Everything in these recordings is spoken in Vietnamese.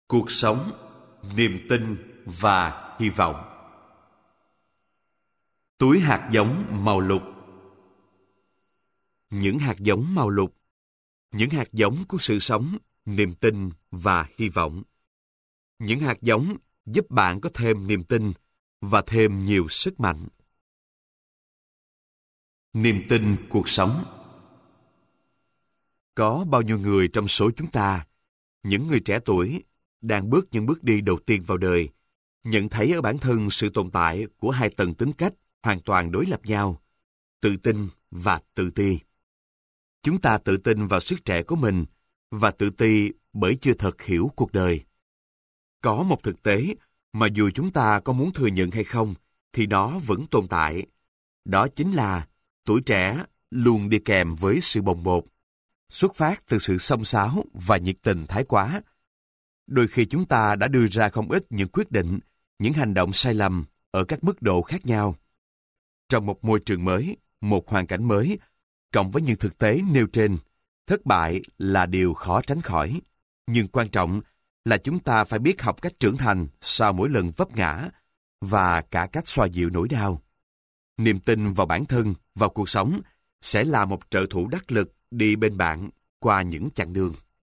Cuộc sống, niềm tin và hy vọng. Túi hạt giống màu lục. Những hạt giống màu lục, những hạt giống của sự sống, niềm tin và hy vọng. Những hạt giống giúp bạn có thêm niềm tin và thêm nhiều sức mạnh. Niềm tin cuộc sống. Có bao nhiêu người trong số chúng ta, những người trẻ tuổi, đang bước những bước đi đầu tiên vào đời, nhận thấy ở bản thân sự tồn tại của hai tầng tính cách hoàn toàn đối lập nhau, tự tin và tự ti. Chúng ta tự tin vào sức trẻ của mình và tự ti bởi chưa thật hiểu cuộc đời. Có một thực tế mà dù chúng ta có muốn thừa nhận hay không, thì nó vẫn tồn tại. Đó chính là tuổi trẻ luôn đi kèm với sự bồng bột, xuất phát từ sự xông xáo và nhiệt tình thái quá. Đôi khi chúng ta đã đưa ra không ít những quyết định, những hành động sai lầm ở các mức độ khác nhau. Trong một môi trường mới, một hoàn cảnh mới, cộng với những thực tế nêu trên, thất bại là điều khó tránh khỏi. Nhưng quan trọng là chúng ta phải biết học cách trưởng thành sau mỗi lần vấp ngã và cả cách xoa dịu nỗi đau. Niềm tin vào bản thân, vào cuộc sống sẽ là một trợ thủ đắc lực đi bên bạn qua những chặng đường.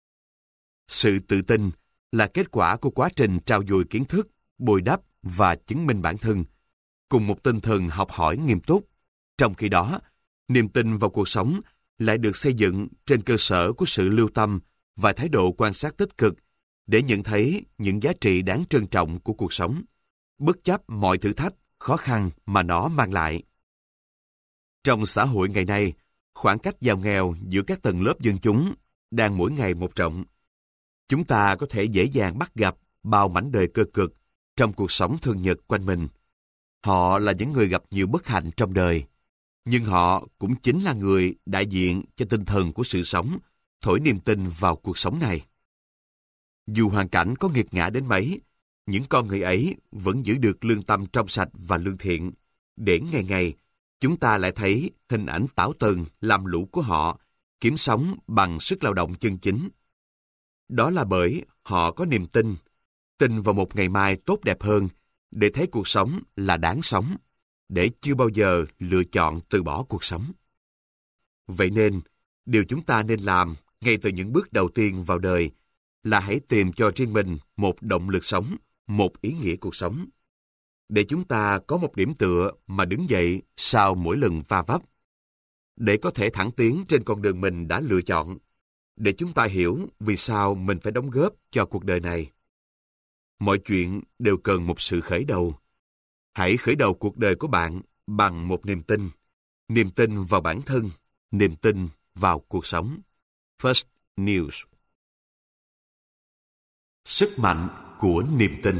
Sự tự tin là kết quả của quá trình trau dồi kiến thức, bồi đắp và chứng minh bản thân, cùng một tinh thần học hỏi nghiêm túc. Trong khi đó, niềm tin vào cuộc sống lại được xây dựng trên cơ sở của sự lưu tâm và thái độ quan sát tích cực để nhận thấy những giá trị đáng trân trọng của cuộc sống, bất chấp mọi thử thách, khó khăn mà nó mang lại. Trong xã hội ngày nay, khoảng cách giàu nghèo giữa các tầng lớp dân chúng đang mỗi ngày một rộng. Chúng ta có thể dễ dàng bắt gặp bao mảnh đời cơ cực trong cuộc sống thường nhật quanh mình. Họ là những người gặp nhiều bất hạnh trong đời, nhưng họ cũng chính là người đại diện cho tinh thần của sự sống, thổi niềm tin vào cuộc sống này. Dù hoàn cảnh có nghiệt ngã đến mấy, những con người ấy vẫn giữ được lương tâm trong sạch và lương thiện, để ngày ngày chúng ta lại thấy hình ảnh tảo tần lam lũ của họ kiếm sống bằng sức lao động chân chính. Đó là bởi họ có niềm tin, tin vào một ngày mai tốt đẹp hơn, để thấy cuộc sống là đáng sống, để chưa bao giờ lựa chọn từ bỏ cuộc sống. Vậy nên, điều chúng ta nên làm ngay từ những bước đầu tiên vào đời là hãy tìm cho riêng mình một động lực sống, một ý nghĩa cuộc sống, để chúng ta có một điểm tựa mà đứng dậy sau mỗi lần va vấp, để có thể thẳng tiến trên con đường mình đã lựa chọn, để chúng ta hiểu vì sao mình phải đóng góp cho cuộc đời này. Mọi chuyện đều cần một sự khởi đầu. Hãy khởi đầu cuộc đời của bạn bằng một niềm tin vào bản thân, niềm tin vào cuộc sống. First News. Sức mạnh của niềm tin.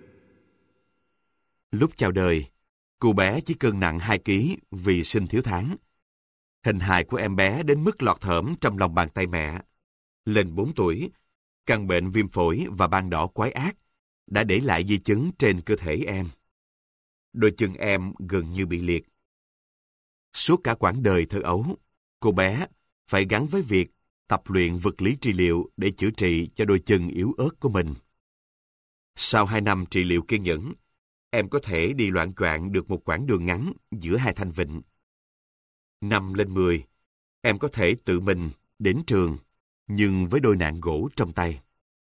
Lúc chào đời, cô bé chỉ cân nặng 2 kg vì sinh thiếu tháng. Hình hài của em bé đến mức lọt thởm trong lòng bàn tay mẹ. Lên 4 tuổi, căn bệnh viêm phổi và ban đỏ quái ác đã để lại di chứng trên cơ thể em. Đôi chân em gần như bị liệt. Suốt cả quãng đời thơ ấu, cô bé phải gắn với việc tập luyện vật lý trị liệu để chữa trị cho đôi chân yếu ớt của mình. Sau 2 năm trị liệu kiên nhẫn, em có thể đi loạng choạng được một quãng đường ngắn giữa 2 thanh vịnh. 5 lên 10, em có thể tự mình đến trường, nhưng với đôi nạn gỗ trong tay.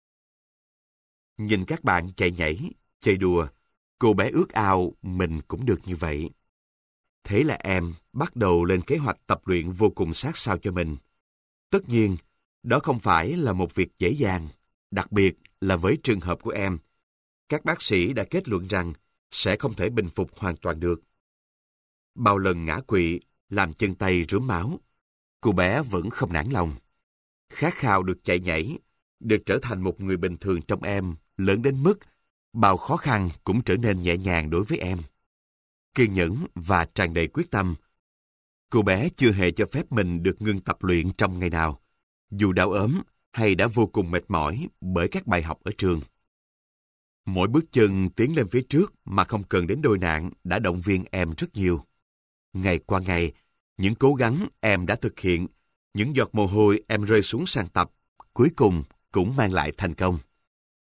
Nhìn các bạn chạy nhảy, chơi đùa, cô bé ước ao mình cũng được như vậy. Thế là em bắt đầu lên kế hoạch tập luyện vô cùng sát sao cho mình. Tất nhiên, đó không phải là một việc dễ dàng, đặc biệt là với trường hợp của em. Các bác sĩ đã kết luận rằng sẽ không thể bình phục hoàn toàn được. Bao lần ngã quỵ, làm chân tay rướm máu, cô bé vẫn không nản lòng. Khát khao được chạy nhảy, được trở thành một người bình thường trong em lớn đến mức bao khó khăn cũng trở nên nhẹ nhàng đối với em. Kiên nhẫn và tràn đầy quyết tâm, cô bé chưa hề cho phép mình được ngưng tập luyện trong ngày nào, dù đau ốm hay đã vô cùng mệt mỏi bởi các bài học ở trường. Mỗi bước chân tiến lên phía trước mà không cần đến đôi nạn đã động viên em rất nhiều. Ngày qua ngày, những cố gắng em đã thực hiện, những giọt mồ hôi em rơi xuống sàn tập, cuối cùng cũng mang lại thành công.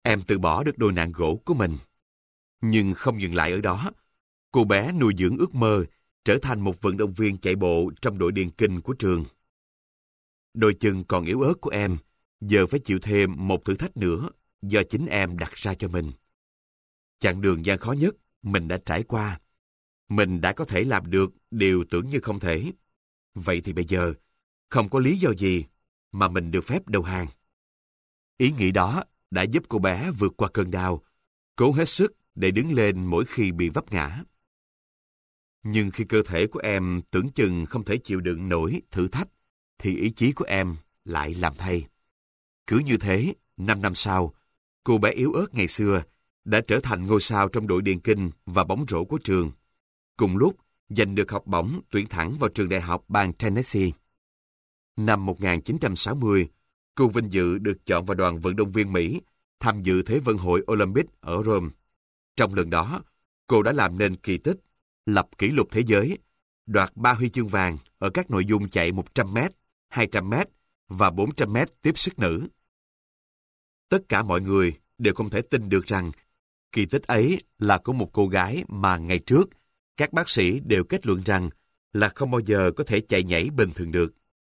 Em từ bỏ được đôi nạn gỗ của mình. Nhưng không dừng lại ở đó. Cô bé nuôi dưỡng ước mơ trở thành một vận động viên chạy bộ trong đội điền kinh của trường. Đôi chân còn yếu ớt của em giờ phải chịu thêm một thử thách nữa do chính em đặt ra cho mình. Chặng đường gian khó nhất mình đã trải qua. Mình đã có thể làm được điều tưởng như không thể. Vậy thì bây giờ, không có lý do gì mà mình được phép đầu hàng. Ý nghĩ đó đã giúp cô bé vượt qua cơn đau, cố hết sức để đứng lên mỗi khi bị vấp ngã. Nhưng khi cơ thể của em tưởng chừng không thể chịu đựng nổi thử thách, thì ý chí của em lại làm thay. Cứ như thế, 5 năm sau, cô bé yếu ớt ngày xưa đã trở thành ngôi sao trong đội điền kinh và bóng rổ của trường. Cùng lúc, giành được học bổng tuyển thẳng vào trường đại học bang Tennessee. Năm 1960, cô vinh dự được chọn vào đoàn vận động viên Mỹ tham dự Thế vận hội Olympic ở Rome. Trong lần đó, cô đã làm nên kỳ tích, lập kỷ lục thế giới, đoạt 3 huy chương vàng ở các nội dung chạy 100m, 200m và 400m tiếp sức nữ. Tất cả mọi người đều không thể tin được rằng kỳ tích ấy là của một cô gái mà ngày trước các bác sĩ đều kết luận rằng là không bao giờ có thể chạy nhảy bình thường được.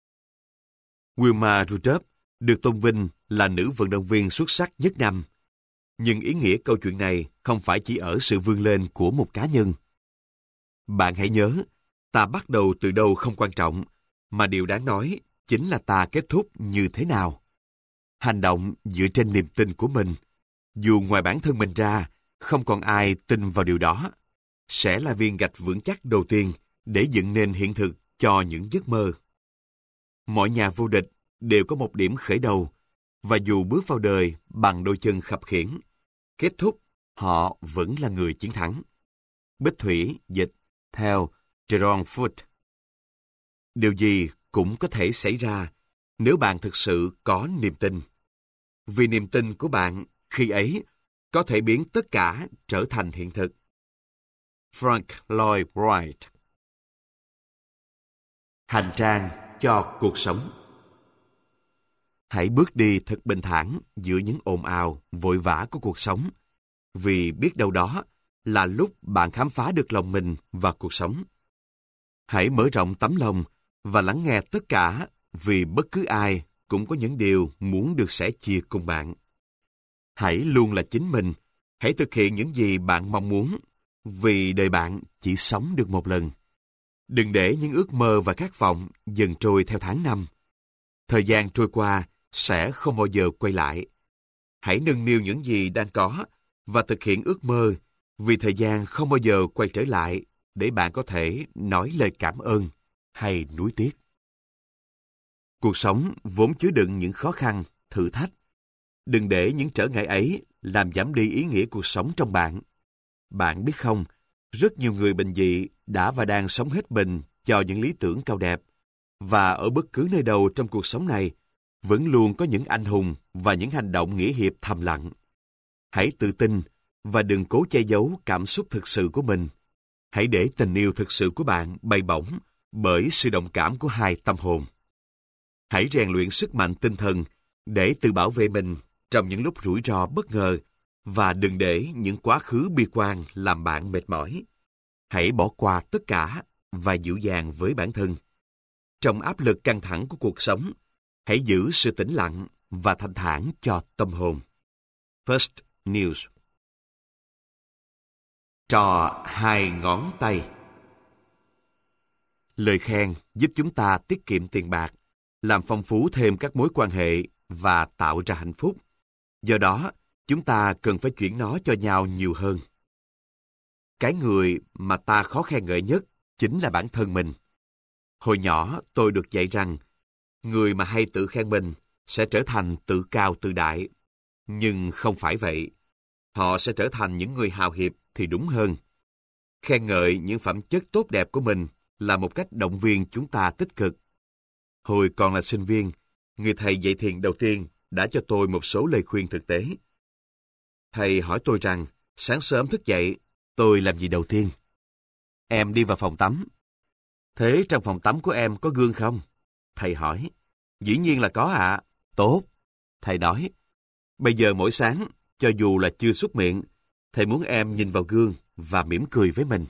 Wilma Rudolph được tôn vinh là nữ vận động viên xuất sắc nhất năm. Nhưng ý nghĩa câu chuyện này không phải chỉ ở sự vươn lên của một cá nhân. Bạn hãy nhớ, ta bắt đầu từ đâu không quan trọng, mà điều đáng nói chính là ta kết thúc như thế nào. Hành động dựa trên niềm tin của mình, dù ngoài bản thân mình ra, không còn ai tin vào điều đó, sẽ là viên gạch vững chắc đầu tiên để dựng nên hiện thực cho những giấc mơ. Mọi nhà vô địch đều có một điểm khởi đầu, và dù bước vào đời bằng đôi chân khập khiễng, kết thúc họ vẫn là người chiến thắng. Bích Thủy dịch theo Jerome Foote. Điều gì cũng có thể xảy ra nếu bạn thực sự có niềm tin. Vì niềm tin của bạn khi ấy có thể biến tất cả trở thành hiện thực. Frank Lloyd Wright. Hành trang cho cuộc sống. Hãy bước đi thật bình thản giữa những ồn ào, vội vã của cuộc sống, vì biết đâu đó là lúc bạn khám phá được lòng mình và cuộc sống. Hãy mở rộng tấm lòng và lắng nghe tất cả, vì bất cứ ai cũng có những điều muốn được sẻ chia cùng bạn. Hãy luôn là chính mình, hãy thực hiện những gì bạn mong muốn, vì đời bạn chỉ sống được một lần. Đừng để những ước mơ và khát vọng dần trôi theo tháng năm. Thời gian trôi qua sẽ không bao giờ quay lại. Hãy nâng niu những gì đang có và thực hiện ước mơ, vì thời gian không bao giờ quay trở lại để bạn có thể nói lời cảm ơn hay nuối tiếc. Cuộc sống vốn chứa đựng những khó khăn, thử thách. Đừng để những trở ngại ấy làm giảm đi ý nghĩa cuộc sống trong bạn. Bạn biết không, rất nhiều người bình dị đã và đang sống hết mình cho những lý tưởng cao đẹp. Và ở bất cứ nơi đâu trong cuộc sống này, vẫn luôn có những anh hùng và những hành động nghĩa hiệp thầm lặng. Hãy tự tin và đừng cố che giấu cảm xúc thực sự của mình. Hãy để tình yêu thực sự của bạn bay bổng bởi sự đồng cảm của hai tâm hồn. Hãy rèn luyện sức mạnh tinh thần để tự bảo vệ mình trong những lúc rủi ro bất ngờ, và đừng để những quá khứ bi quan làm bạn mệt mỏi. Hãy bỏ qua tất cả và dịu dàng với bản thân. Trong áp lực căng thẳng của cuộc sống, hãy giữ sự tĩnh lặng và thanh thản cho tâm hồn. First News. Trò hai ngón tay. Lời khen giúp chúng ta tiết kiệm tiền bạc, làm phong phú thêm các mối quan hệ và tạo ra hạnh phúc. Do đó, chúng ta cần phải chuyển nó cho nhau nhiều hơn. Cái người mà ta khó khen ngợi nhất chính là bản thân mình. Hồi nhỏ tôi được dạy rằng, người mà hay tự khen mình sẽ trở thành tự cao tự đại. Nhưng không phải vậy. Họ sẽ trở thành những người hào hiệp thì đúng hơn. Khen ngợi những phẩm chất tốt đẹp của mình là một cách động viên chúng ta tích cực. Hồi còn là sinh viên, người thầy dạy thiền đầu tiên đã cho tôi một số lời khuyên thực tế. Thầy hỏi tôi rằng, sáng sớm thức dậy, tôi làm gì đầu tiên? Em đi vào phòng tắm. Thế trong phòng tắm của em có gương không? Thầy hỏi. Dĩ nhiên là có ạ. Tốt. Thầy nói. Bây giờ mỗi sáng, cho dù là chưa xuất miệng, thầy muốn em nhìn vào gương và mỉm cười với mình.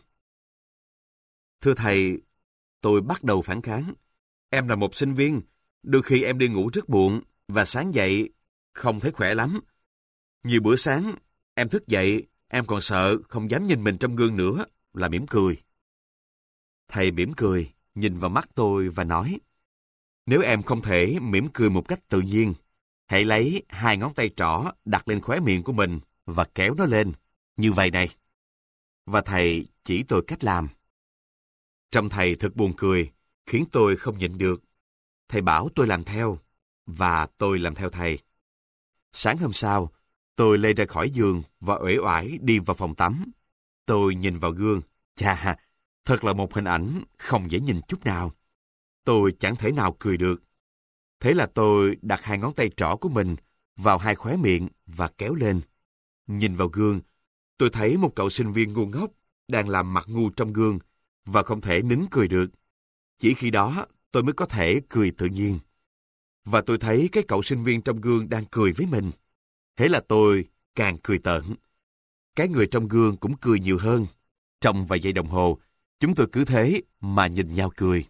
Thưa thầy, tôi bắt đầu phản kháng. Em là một sinh viên, đôi khi em đi ngủ rất muộn và sáng dậy không thấy khỏe lắm. Nhiều bữa sáng, em thức dậy, em còn sợ không dám nhìn mình trong gương nữa là mỉm cười. Thầy mỉm cười, nhìn vào mắt tôi và nói, nếu em không thể mỉm cười một cách tự nhiên, hãy lấy 2 ngón tay trỏ đặt lên khóe miệng của mình và kéo nó lên, như vậy này. Và thầy chỉ tôi cách làm. Trông thầy thật buồn cười, khiến tôi không nhịn được. Thầy bảo tôi làm theo, và tôi làm theo thầy. Sáng hôm sau, tôi lê ra khỏi giường và uể oải đi vào phòng tắm. Tôi nhìn vào gương. Chà, thật là một hình ảnh không dễ nhìn chút nào. Tôi chẳng thể nào cười được. Thế là tôi đặt 2 ngón tay trỏ của mình vào 2 khóe miệng và kéo lên. Nhìn vào gương, tôi thấy một cậu sinh viên ngu ngốc đang làm mặt ngu trong gương và không thể nín cười được. Chỉ khi đó tôi mới có thể cười tự nhiên. Và tôi thấy cái cậu sinh viên trong gương đang cười với mình. Thế là tôi càng cười tởn. Cái người trong gương cũng cười nhiều hơn. Trong vài giây đồng hồ, chúng tôi cứ thế mà nhìn nhau cười.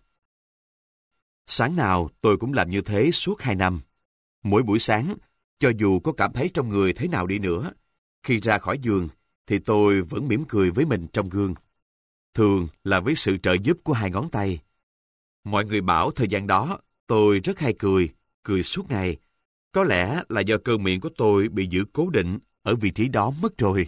Sáng nào tôi cũng làm như thế suốt 2 năm. Mỗi buổi sáng, cho dù có cảm thấy trong người thế nào đi nữa, khi ra khỏi giường thì tôi vẫn mỉm cười với mình trong gương. Thường là với sự trợ giúp của 2 ngón tay. Mọi người bảo thời gian đó tôi rất hay cười suốt ngày. Có lẽ là do cơ miệng của tôi bị giữ cố định ở vị trí đó mất rồi.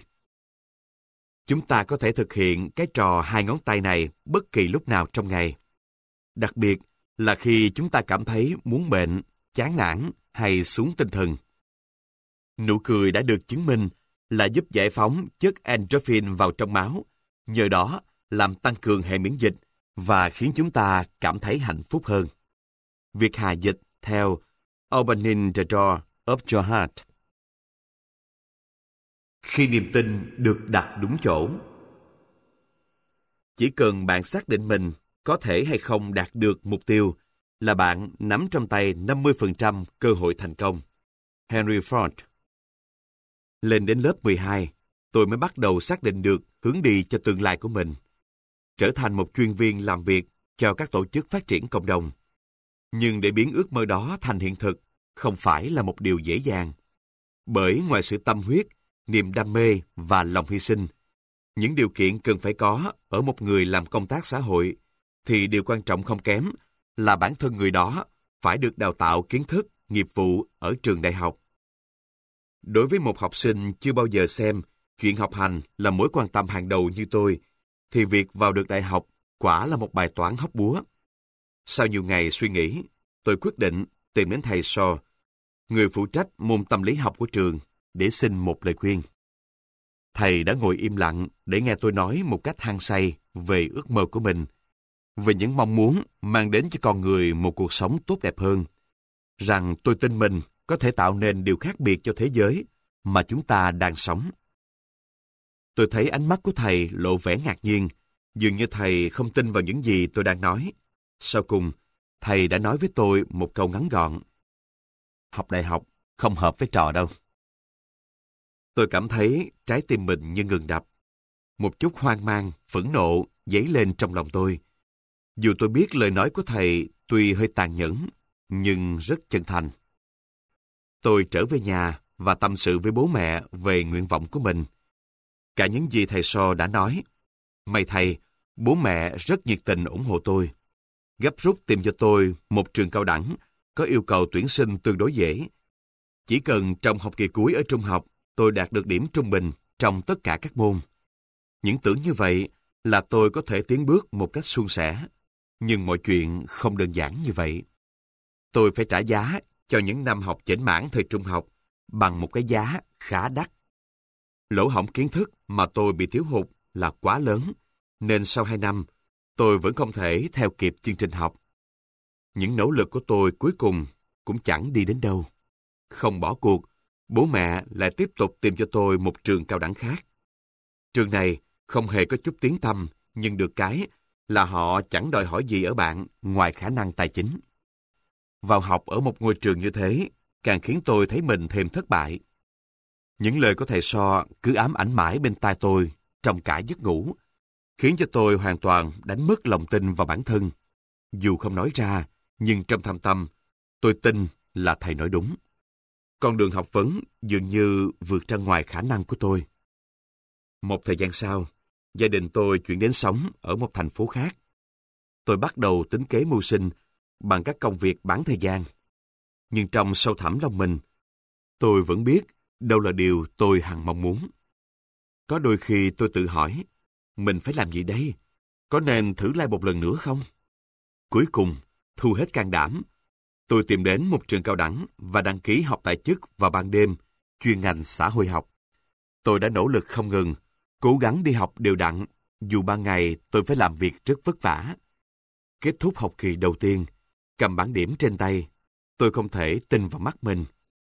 Chúng ta có thể thực hiện cái trò 2 ngón tay này bất kỳ lúc nào trong ngày. Đặc biệt là khi chúng ta cảm thấy muốn bệnh, chán nản hay xuống tinh thần. Nụ cười đã được chứng minh là giúp giải phóng chất endorphin vào trong máu, nhờ đó làm tăng cường hệ miễn dịch và khiến chúng ta cảm thấy hạnh phúc hơn. Việc hà dịch theo Opening the door of your heart. Khi niềm tin được đặt đúng chỗ. Chỉ cần bạn xác định mình có thể hay không đạt được mục tiêu là bạn nắm trong tay 50% cơ hội thành công. Henry Ford. Lên đến lớp 12, tôi mới bắt đầu xác định được hướng đi cho tương lai của mình. Trở thành một chuyên viên làm việc cho các tổ chức phát triển cộng đồng. Nhưng để biến ước mơ đó thành hiện thực không phải là một điều dễ dàng. Bởi ngoài sự tâm huyết, niềm đam mê và lòng hy sinh, những điều kiện cần phải có ở một người làm công tác xã hội, thì điều quan trọng không kém là bản thân người đó phải được đào tạo kiến thức, nghiệp vụ ở trường đại học. Đối với một học sinh chưa bao giờ xem chuyện học hành là mối quan tâm hàng đầu như tôi, thì việc vào được đại học quả là một bài toán hóc búa. Sau nhiều ngày suy nghĩ, tôi quyết định tìm đến thầy Shaw, người phụ trách môn tâm lý học của trường, để xin một lời khuyên. Thầy đã ngồi im lặng để nghe tôi nói một cách hăng say về ước mơ của mình, về những mong muốn mang đến cho con người một cuộc sống tốt đẹp hơn, rằng tôi tin mình có thể tạo nên điều khác biệt cho thế giới mà chúng ta đang sống. Tôi thấy ánh mắt của thầy lộ vẻ ngạc nhiên, dường như thầy không tin vào những gì tôi đang nói. Sau cùng, thầy đã nói với tôi một câu ngắn gọn: học đại học không hợp với trò đâu. Tôi cảm thấy trái tim mình như ngừng đập. Một chút hoang mang, phẫn nộ dấy lên trong lòng tôi. Dù tôi biết lời nói của thầy tuy hơi tàn nhẫn, nhưng rất chân thành. Tôi trở về nhà và tâm sự với bố mẹ về nguyện vọng của mình. Cả những gì thầy So đã nói. May thay, bố mẹ rất nhiệt tình ủng hộ tôi. Gấp rút tìm cho tôi một trường cao đẳng có yêu cầu tuyển sinh tương đối dễ. Chỉ cần trong học kỳ cuối ở trung học, tôi đạt được điểm trung bình trong tất cả các môn. Những tưởng như vậy là tôi có thể tiến bước một cách suôn sẻ. Nhưng mọi chuyện không đơn giản như vậy. Tôi phải trả giá cho những năm học chểnh mảng thời trung học bằng một cái giá khá đắt. Lỗ hổng kiến thức mà tôi bị thiếu hụt là quá lớn, nên sau 2 năm, tôi vẫn không thể theo kịp chương trình học. Những nỗ lực của tôi cuối cùng cũng chẳng đi đến đâu. Không bỏ cuộc, bố mẹ lại tiếp tục tìm cho tôi một trường cao đẳng khác. Trường này không hề có chút tiếng tăm, nhưng được cái là họ chẳng đòi hỏi gì ở bạn ngoài khả năng tài chính. Vào học ở một ngôi trường như thế càng khiến tôi thấy mình thêm thất bại. Những lời của thầy So cứ ám ảnh mãi bên tai tôi trong cả giấc ngủ, khiến cho tôi hoàn toàn đánh mất lòng tin vào bản thân. Dù không nói ra, nhưng trong thâm tâm, tôi tin là thầy nói đúng. Con đường học vấn dường như vượt ra ngoài khả năng của tôi. Một thời gian sau, gia đình tôi chuyển đến sống ở một thành phố khác. Tôi bắt đầu tính kế mưu sinh bằng các công việc bán thời gian. Nhưng trong sâu thẳm lòng mình, tôi vẫn biết đâu là điều tôi hằng mong muốn. Có đôi khi tôi tự hỏi, mình phải làm gì đây? Có nên thử lại một lần nữa không? Cuối cùng, thu hết can đảm, tôi tìm đến một trường cao đẳng và đăng ký học tại chức vào ban đêm, chuyên ngành xã hội học. Tôi đã nỗ lực không ngừng, cố gắng đi học đều đặn, dù ban ngày tôi phải làm việc rất vất vả. Kết thúc học kỳ đầu tiên, cầm bảng điểm trên tay, tôi không thể tin vào mắt mình.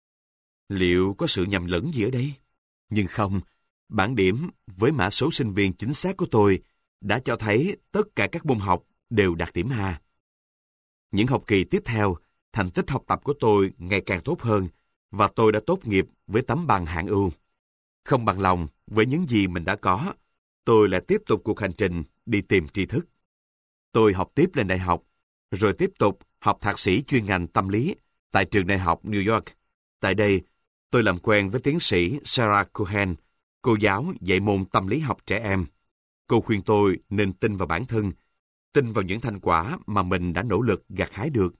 Liệu có sự nhầm lẫn gì ở đây? Nhưng không, bảng điểm với mã số sinh viên chính xác của tôi đã cho thấy tất cả các môn học đều đạt điểm A. Những học kỳ tiếp theo, thành tích học tập của tôi ngày càng tốt hơn và tôi đã tốt nghiệp với tấm bằng hạng ưu. Không bằng lòng với những gì mình đã có, tôi lại tiếp tục cuộc hành trình đi tìm tri thức. Tôi học tiếp lên đại học, rồi tiếp tục học thạc sĩ chuyên ngành tâm lý tại trường đại học New York. Tại đây, tôi làm quen với tiến sĩ Sarah Cohen, cô giáo dạy môn tâm lý học trẻ em. Cô khuyên tôi nên tin vào bản thân, tin vào những thành quả mà mình đã nỗ lực gặt hái được.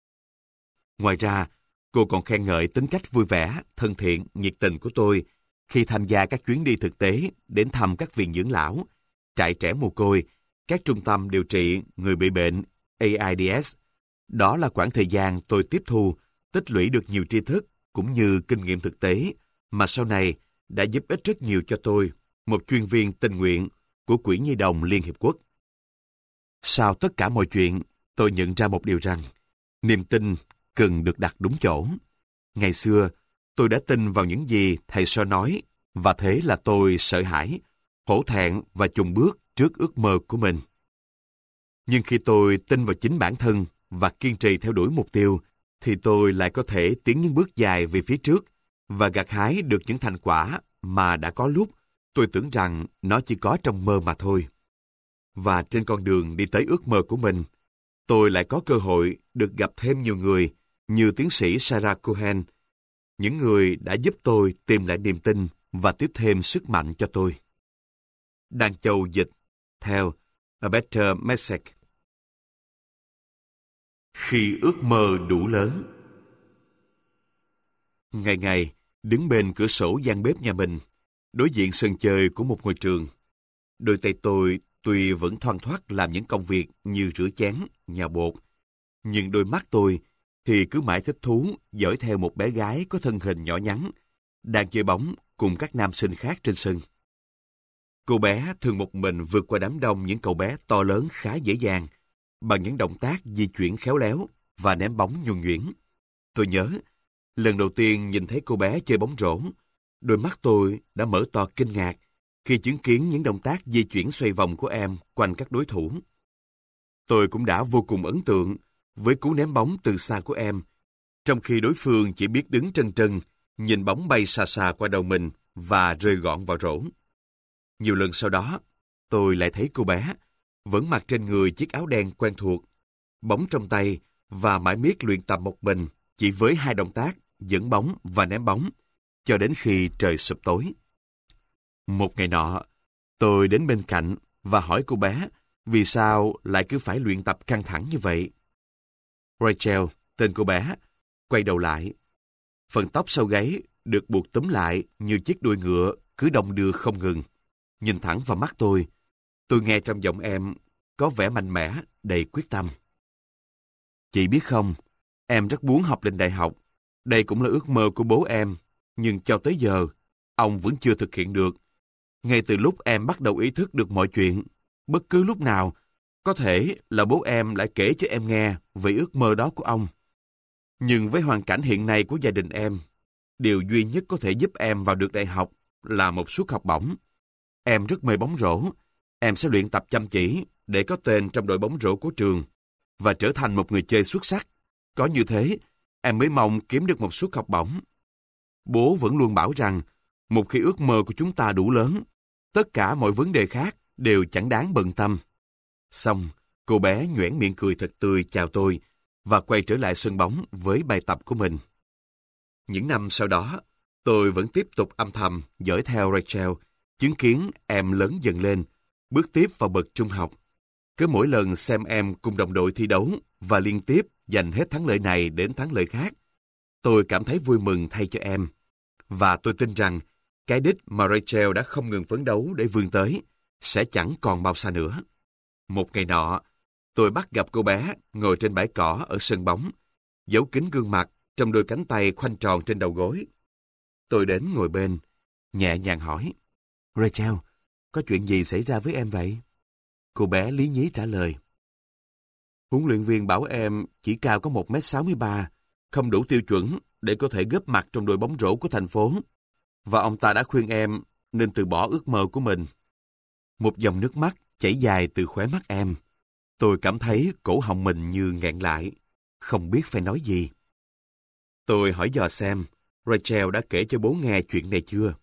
Ngoài ra, cô còn khen ngợi tính cách vui vẻ, thân thiện, nhiệt tình của tôi khi tham gia các chuyến đi thực tế đến thăm các viện dưỡng lão, trại trẻ mồ côi, các trung tâm điều trị người bị bệnh AIDS. Đó là quãng thời gian tôi tiếp thu, tích lũy được nhiều tri thức cũng như kinh nghiệm thực tế mà sau này đã giúp ích rất nhiều cho tôi, một chuyên viên tình nguyện của Quỹ Nhi đồng Liên Hiệp Quốc. Sau tất cả mọi chuyện, tôi nhận ra một điều rằng, niềm tin cần được đặt đúng chỗ. Ngày xưa, tôi đã tin vào những gì thầy So nói, và thế là tôi sợ hãi, hổ thẹn và chùn bước trước ước mơ của mình. Nhưng khi tôi tin vào chính bản thân và kiên trì theo đuổi mục tiêu, thì tôi lại có thể tiến những bước dài về phía trước và gặt hái được những thành quả mà đã có lúc tôi tưởng rằng nó chỉ có trong mơ mà thôi. Và trên con đường đi tới ước mơ của mình, tôi lại có cơ hội được gặp thêm nhiều người như tiến sĩ Sarah Cohen, những người đã giúp tôi tìm lại niềm tin và tiếp thêm sức mạnh cho tôi. Đan Châu dịch theo A Better Message. Khi ước mơ đủ lớn. Ngày ngày, đứng bên cửa sổ gian bếp nhà mình, đối diện sân chơi của một ngôi trường, đôi tay tôi tuy vẫn thoăn thoắt làm những công việc như rửa chén, nhào bột, nhưng đôi mắt tôi thì cứ mãi thích thú dõi theo một bé gái có thân hình nhỏ nhắn, đang chơi bóng cùng các nam sinh khác trên sân. Cô bé thường một mình vượt qua đám đông những cậu bé to lớn khá dễ dàng, bằng những động tác di chuyển khéo léo và ném bóng nhuần nhuyễn. Tôi nhớ, lần đầu tiên nhìn thấy cô bé chơi bóng rổ, đôi mắt tôi đã mở to kinh ngạc khi chứng kiến những động tác di chuyển xoay vòng của em quanh các đối thủ. Tôi cũng đã vô cùng ấn tượng với cú ném bóng từ xa của em, trong khi đối phương chỉ biết đứng trân trân, nhìn bóng bay xa xa qua đầu mình và rơi gọn vào rổ. Nhiều lần sau đó, tôi lại thấy cô bé vẫn mặc trên người chiếc áo đen quen thuộc, bóng trong tay và mãi miết luyện tập một mình chỉ với 2 động tác dẫn bóng và ném bóng, cho đến khi trời sụp tối. Một ngày nọ, tôi đến bên cạnh và hỏi cô bé vì sao lại cứ phải luyện tập căng thẳng như vậy. Rachel, tên cô bé, quay đầu lại. Phần tóc sau gáy được buộc túm lại như chiếc đuôi ngựa cứ đong đưa không ngừng. Nhìn thẳng vào mắt tôi nghe trong giọng em có vẻ mạnh mẽ, đầy quyết tâm. Chị biết không, em rất muốn học lên đại học. Đây cũng là ước mơ của bố em, nhưng cho tới giờ, ông vẫn chưa thực hiện được. Ngay từ lúc em bắt đầu ý thức được mọi chuyện, bất cứ lúc nào, có thể là bố em lại kể cho em nghe về ước mơ đó của ông. Nhưng với hoàn cảnh hiện nay của gia đình em, điều duy nhất có thể giúp em vào được đại học là một suất học bổng. Em rất mê bóng rổ. Em sẽ luyện tập chăm chỉ để có tên trong đội bóng rổ của trường và trở thành một người chơi xuất sắc. Có như thế, em mới mong kiếm được một suất học bổng. Bố vẫn luôn bảo rằng Một khi ước mơ của chúng ta đủ lớn, tất cả mọi vấn đề khác đều chẳng đáng bận tâm. Xong, cô bé nhoẻn miệng cười thật tươi chào tôi và quay trở lại sân bóng với bài tập của mình. Những năm sau đó, tôi vẫn tiếp tục âm thầm dõi theo Rachel, chứng kiến em lớn dần lên, bước tiếp vào bậc trung học. Cứ mỗi lần xem em cùng đồng đội thi đấu và liên tiếp giành hết thắng lợi này đến thắng lợi khác, tôi cảm thấy vui mừng thay cho em. Và tôi tin rằng cái đích mà Rachel đã không ngừng phấn đấu để vươn tới sẽ chẳng còn bao xa nữa. Một ngày nọ, tôi bắt gặp cô bé ngồi trên bãi cỏ ở sân bóng, giấu kín gương mặt trong đôi cánh tay khoanh tròn trên đầu gối. Tôi đến ngồi bên, nhẹ nhàng hỏi, Rachel, có chuyện gì xảy ra với em vậy? Cô bé lý nhí trả lời, huấn luyện viên bảo em chỉ cao có 1m63, không đủ tiêu chuẩn để có thể góp mặt trong đội bóng rổ của thành phố. Và ông ta đã khuyên em nên từ bỏ ước mơ của mình. Một dòng nước mắt chảy dài từ khóe mắt em. Tôi cảm thấy cổ họng mình như nghẹn lại, không biết phải nói gì. Tôi hỏi dò xem, Rachel đã kể cho bố nghe chuyện này chưa?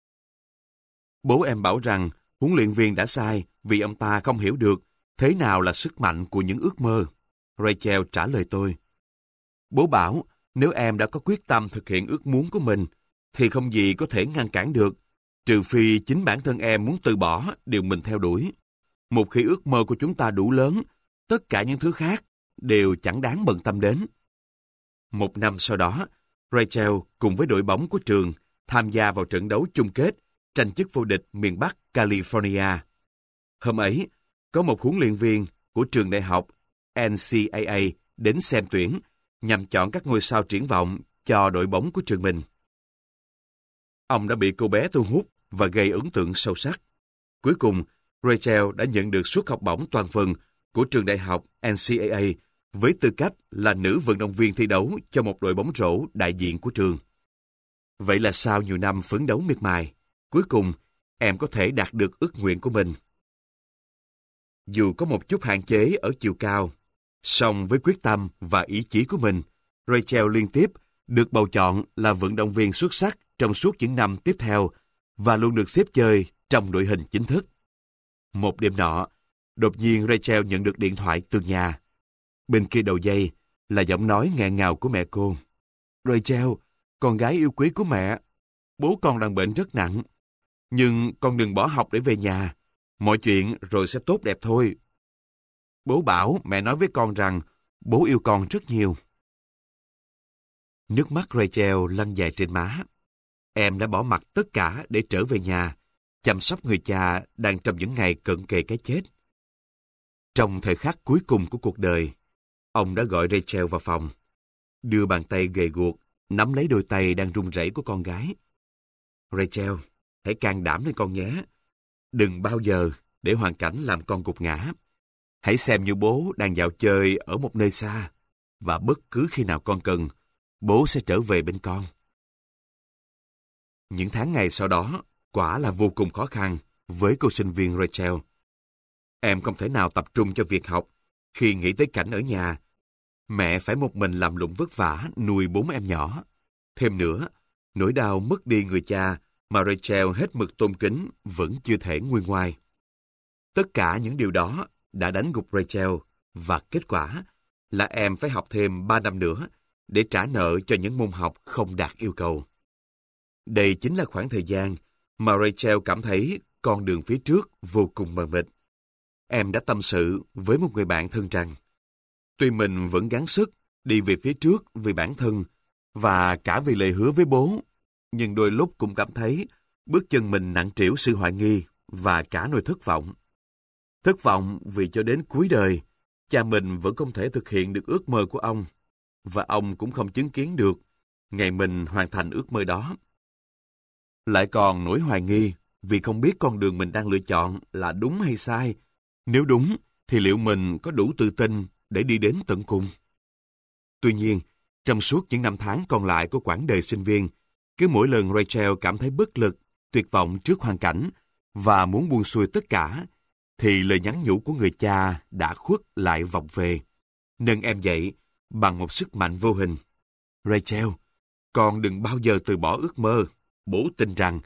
Bố em bảo rằng huấn luyện viên đã sai vì ông ta không hiểu được thế nào là sức mạnh của những ước mơ. Rachel trả lời tôi. Bố bảo nếu em đã có quyết tâm thực hiện ước muốn của mình, thì không gì có thể ngăn cản được, trừ phi chính bản thân em muốn từ bỏ điều mình theo đuổi. Một khi ước mơ của chúng ta đủ lớn, tất cả những thứ khác đều chẳng đáng bận tâm đến. Một năm sau đó, Rachel cùng với đội bóng của trường tham gia vào trận đấu chung kết tranh chức vô địch miền Bắc California. Hôm ấy, có một huấn luyện viên của trường đại học NCAA đến xem tuyển nhằm chọn các ngôi sao triển vọng cho đội bóng của trường mình. Ông đã bị cô bé thu hút và gây ấn tượng sâu sắc. Cuối cùng, Rachel đã nhận được suất học bổng toàn phần của trường đại học NCAA với tư cách là nữ vận động viên thi đấu cho một đội bóng rổ đại diện của trường. Vậy là sau nhiều năm phấn đấu miệt mài, cuối cùng em có thể đạt được ước nguyện của mình. Dù có một chút hạn chế ở chiều cao, song với quyết tâm và ý chí của mình, Rachel liên tiếp được bầu chọn là vận động viên xuất sắc trong suốt những năm tiếp theo và luôn được xếp chơi trong đội hình chính thức. Một đêm nọ, đột nhiên Rachel nhận được điện thoại từ nhà. Bên kia đầu dây là giọng nói nghẹn ngào của mẹ cô. Rachel, con gái yêu quý của mẹ, bố con đang bệnh rất nặng. Nhưng con đừng bỏ học để về nhà. Mọi chuyện rồi sẽ tốt đẹp thôi. Bố bảo mẹ nói với con rằng bố yêu con rất nhiều. Nước mắt Rachel lăn dài trên má. Em đã bỏ mặc tất cả để trở về nhà, chăm sóc người cha đang trong những ngày cận kề cái chết. Trong thời khắc cuối cùng của cuộc đời, ông đã gọi Rachel vào phòng, đưa bàn tay gầy guộc, nắm lấy đôi tay đang run rẩy của con gái. Rachel, hãy can đảm lên con nhé. Đừng bao giờ để hoàn cảnh làm con gục ngã. Hãy xem như bố đang dạo chơi ở một nơi xa, và bất cứ khi nào con cần, bố sẽ trở về bên con. Những tháng ngày sau đó quả là vô cùng khó khăn với cô sinh viên Rachel. Em không thể nào tập trung cho việc học khi nghĩ tới cảnh ở nhà. Mẹ phải một mình làm lụng vất vả nuôi 4 em nhỏ. Thêm nữa, nỗi đau mất đi người cha mà Rachel hết mực tôn kính vẫn chưa thể nguôi ngoai. Tất cả những điều đó đã đánh gục Rachel và kết quả là em phải học thêm 3 năm nữa để trả nợ cho những môn học không đạt yêu cầu. Đây chính là khoảng thời gian mà Rachel cảm thấy con đường phía trước vô cùng mờ mịt. Em đã tâm sự với một người bạn thân rằng tuy mình vẫn gắng sức đi về phía trước vì bản thân và cả vì lời hứa với bố, nhưng đôi lúc cũng cảm thấy bước chân mình nặng trĩu sự hoài nghi và cả nỗi thất vọng. Thất vọng vì cho đến cuối đời, cha mình vẫn không thể thực hiện được ước mơ của ông, và ông cũng không chứng kiến được ngày mình hoàn thành ước mơ đó. Lại còn nỗi hoài nghi vì không biết con đường mình đang lựa chọn là đúng hay sai. Nếu đúng, thì liệu mình có đủ tự tin để đi đến tận cùng? Tuy nhiên, trong suốt những năm tháng còn lại của quãng đời sinh viên, cứ mỗi lần Rachel cảm thấy bất lực, tuyệt vọng trước hoàn cảnh và muốn buông xuôi tất cả, thì lời nhắn nhủ của người cha đã khuất lại vọng về, nâng em dậy bằng một sức mạnh vô hình. Rachel, con đừng bao giờ từ bỏ ước mơ. Bố tin rằng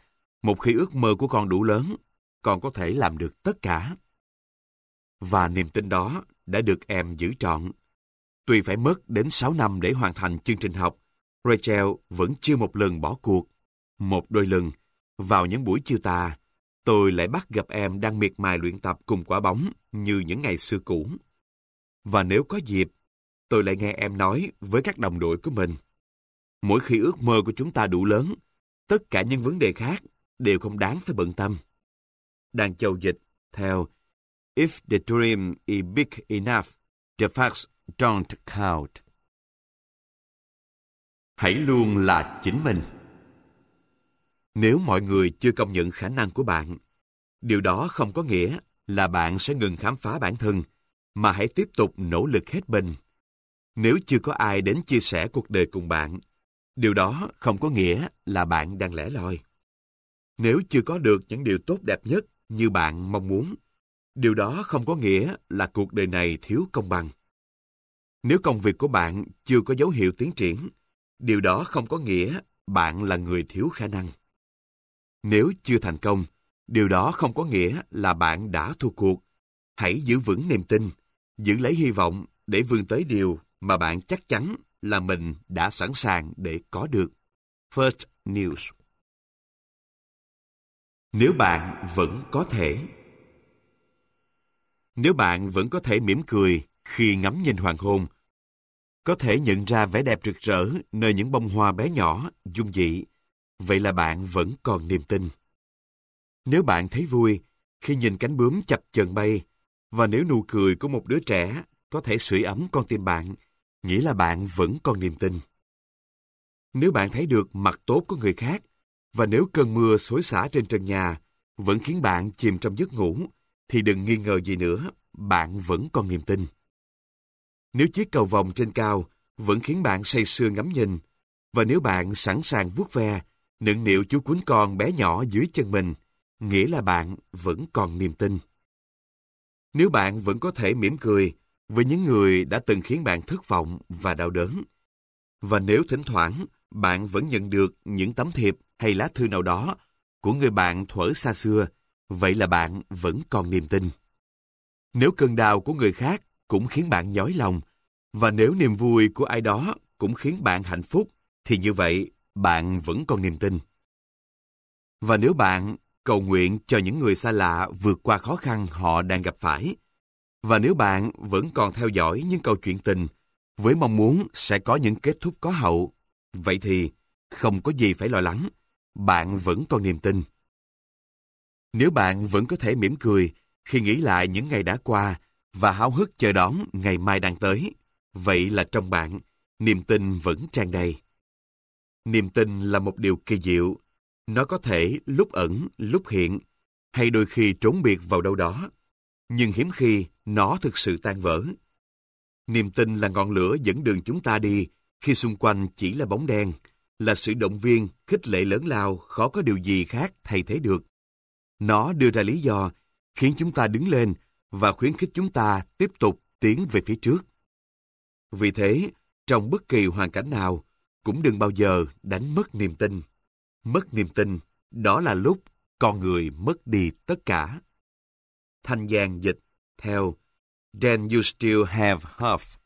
Một khi ước mơ của con đủ lớn, con có thể làm được tất cả. Và niềm tin đó đã được em giữ trọn. Tuy phải mất đến 6 năm để hoàn thành chương trình học, Rachel vẫn chưa một lần bỏ cuộc. Một đôi lần, vào những buổi chiều tà, tôi lại bắt gặp em đang miệt mài luyện tập cùng quả bóng như những ngày xưa cũ. Và nếu có dịp, tôi lại nghe em nói với các đồng đội của mình: mỗi khi ước mơ của chúng ta đủ lớn, tất cả những vấn đề khác đều không đáng phải bận tâm. Đàn Châu dịch theo: If the dream is big enough, the facts don't count. Hãy luôn là chính mình. Nếu mọi người chưa công nhận khả năng của bạn, điều đó không có nghĩa là bạn sẽ ngừng khám phá bản thân, mà hãy tiếp tục nỗ lực hết mình. Nếu chưa có ai đến chia sẻ cuộc đời cùng bạn, điều đó không có nghĩa là bạn đang lẻ loi. Nếu chưa có được những điều tốt đẹp nhất như bạn mong muốn, điều đó không có nghĩa là cuộc đời này thiếu công bằng. Nếu công việc của bạn chưa có dấu hiệu tiến triển, điều đó không có nghĩa bạn là người thiếu khả năng. Nếu chưa thành công, điều đó không có nghĩa là bạn đã thua cuộc. Hãy giữ vững niềm tin, giữ lấy hy vọng để vươn tới điều mà bạn chắc chắn là mình đã sẵn sàng để có được. First News. Nếu bạn vẫn có thể. Nếu bạn vẫn có thể mỉm cười khi ngắm nhìn hoàng hôn, có thể nhận ra vẻ đẹp rực rỡ nơi những bông hoa bé nhỏ, dung dị, vậy là bạn vẫn còn niềm tin. Nếu bạn thấy vui khi nhìn cánh bướm chập chờn bay, và nếu nụ cười của một đứa trẻ có thể sưởi ấm con tim bạn, nghĩa là bạn vẫn còn niềm tin. Nếu bạn thấy được mặt tốt của người khác, và nếu cơn mưa xối xả trên trần nhà vẫn khiến bạn chìm trong giấc ngủ, thì đừng nghi ngờ gì nữa, bạn vẫn còn niềm tin. Nếu chiếc cầu vồng trên cao vẫn khiến bạn say sưa ngắm nhìn, và nếu bạn sẵn sàng vuốt ve, nựng nịu chú cún con bé nhỏ dưới chân mình, nghĩa là bạn vẫn còn niềm tin. Nếu bạn vẫn có thể mỉm cười với những người đã từng khiến bạn thất vọng và đau đớn, và nếu thỉnh thoảng bạn vẫn nhận được những tấm thiệp hay lá thư nào đó của người bạn thuở xa xưa, vậy là bạn vẫn còn niềm tin. Nếu cơn đau của người khác cũng khiến bạn nhói lòng, và nếu niềm vui của ai đó cũng khiến bạn hạnh phúc, thì như vậy bạn vẫn còn niềm tin. Và nếu bạn cầu nguyện cho những người xa lạ vượt qua khó khăn họ đang gặp phải, và nếu bạn vẫn còn theo dõi những câu chuyện tình với mong muốn sẽ có những kết thúc có hậu, vậy thì không có gì phải lo lắng, bạn vẫn còn niềm tin. Nếu bạn vẫn có thể mỉm cười khi nghĩ lại những ngày đã qua và háo hức chờ đón ngày mai đang tới, vậy là trong bạn, niềm tin vẫn tràn đầy. Niềm tin là một điều kỳ diệu. Nó có thể lúc ẩn, lúc hiện, hay đôi khi trốn biệt vào đâu đó, nhưng hiếm khi nó thực sự tan vỡ. Niềm tin là ngọn lửa dẫn đường chúng ta đi khi xung quanh chỉ là bóng đen, là sự động viên, khích lệ lớn lao khó có điều gì khác thay thế được. Nó đưa ra lý do, khiến chúng ta đứng lên và khuyến khích chúng ta tiếp tục tiến về phía trước. Vì thế, trong bất kỳ hoàn cảnh nào, cũng đừng bao giờ đánh mất niềm tin. Mất niềm tin, đó là lúc con người mất đi tất cả. Thanh Giang dịch theo Then you still have half.